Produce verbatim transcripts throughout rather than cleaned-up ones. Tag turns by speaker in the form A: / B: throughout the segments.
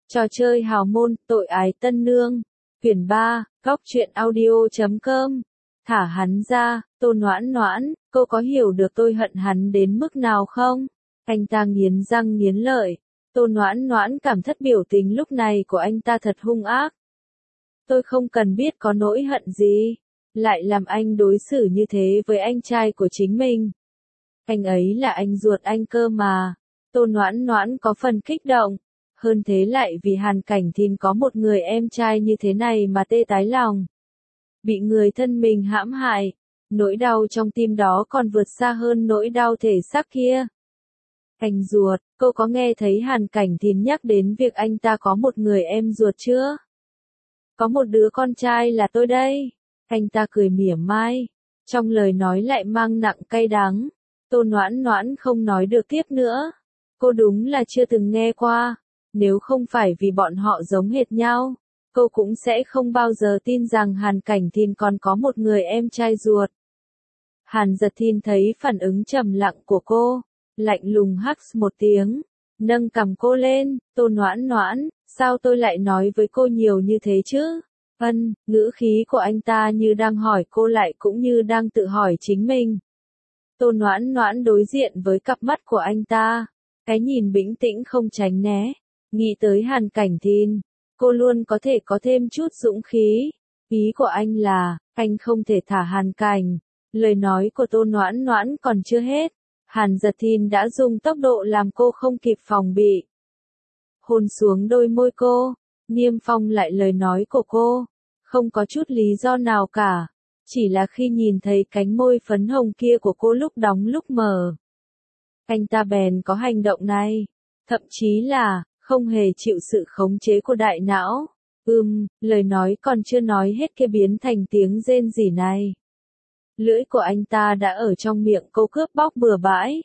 A: Trò chơi hào môn, tội ái tân nương. Quyển ba, góc truyện audio chấm com. Thả hắn ra, Tô Noãn Noãn, cô có hiểu được tôi hận hắn đến mức nào không? Anh ta nghiến răng nghiến lợi. Tô Noãn Noãn cảm thất biểu tình lúc này của anh ta thật hung ác. Tôi không cần biết có nỗi hận gì, lại làm anh đối xử như thế với anh trai của chính mình. Anh ấy là anh ruột anh cơ mà. Tô Noãn Noãn có phần kích động. Hơn thế lại vì Hàn Cảnh Thìn có một người em trai như thế này mà tê tái lòng. Bị người thân mình hãm hại, nỗi đau trong tim đó còn vượt xa hơn nỗi đau thể xác kia. Anh ruột, cô có nghe thấy Hàn Cảnh Thìn nhắc đến việc anh ta có một người em ruột chưa? Có một đứa con trai là tôi đây. Anh ta cười mỉa mai, trong lời nói lại mang nặng cay đắng. Tô Noãn Noãn không nói được tiếp nữa. Cô đúng là chưa từng nghe qua. Nếu không phải vì bọn họ giống hệt nhau, cô cũng sẽ không bao giờ tin rằng Hàn Cảnh Thìn còn có một người em trai ruột. Hàn Giật Thìn thấy phản ứng trầm lặng của cô, lạnh lùng hắc một tiếng, nâng cằm cô lên. Tô Noãn Noãn, sao tôi lại nói với cô nhiều như thế chứ? Ân, ngữ khí của anh ta như đang hỏi cô lại cũng như đang tự hỏi chính mình. Tô Noãn Noãn đối diện với cặp mắt của anh ta, cái nhìn bình tĩnh không tránh né. Nghĩ tới Hàn Cảnh Thìn, cô luôn có thể có thêm chút dũng khí. Ý của anh là, anh không thể thả Hàn Cảnh. Lời nói của Tô Noãn Noãn còn chưa hết. Hàn Giật Thìn đã dùng tốc độ làm cô không kịp phòng bị. Hôn xuống đôi môi cô, niêm phong lại lời nói của cô. Không có chút lý do nào cả. Chỉ là khi nhìn thấy cánh môi phấn hồng kia của cô lúc đóng lúc mở. Anh ta bèn có hành động này. Thậm chí là, không hề chịu sự khống chế của đại não. Ừm, lời nói còn chưa nói hết kia biến thành tiếng rên rỉ này. Lưỡi của anh ta đã ở trong miệng cô cướp bóc bừa bãi.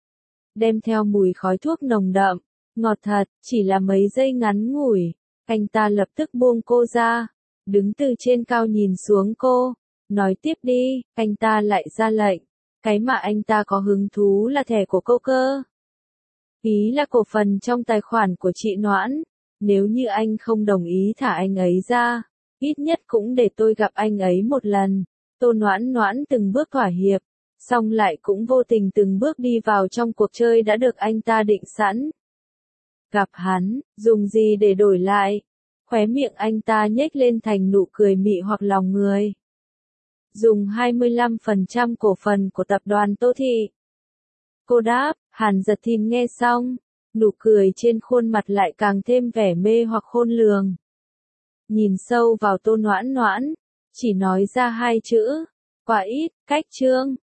A: Đem theo mùi khói thuốc nồng đậm, ngọt thật, chỉ là mấy giây ngắn ngủi. Anh ta lập tức buông cô ra, đứng từ trên cao nhìn xuống cô. Nói tiếp đi, anh ta lại ra lệnh. Cái mà anh ta có hứng thú là thẻ của cô cơ. Ý là cổ phần trong tài khoản của chị Noãn. Nếu như anh không đồng ý thả anh ấy ra, ít nhất cũng để tôi gặp anh ấy một lần. Tô Noãn Noãn từng bước thỏa hiệp, song lại cũng vô tình từng bước đi vào trong cuộc chơi đã được anh ta định sẵn. Gặp hắn, dùng gì để đổi lại? Khóe miệng anh ta nhếch lên thành nụ cười mị hoặc lòng người. Dùng hai mươi lăm phần trăm cổ phần của tập đoàn Tô Thị. Cô đáp. Hàn Giật Thìn nghe xong, nụ cười trên khuôn mặt lại càng thêm vẻ mê hoặc khôn lường. Nhìn sâu vào Tô Noãn Noãn, chỉ nói ra hai chữ, quá ít, cách trương.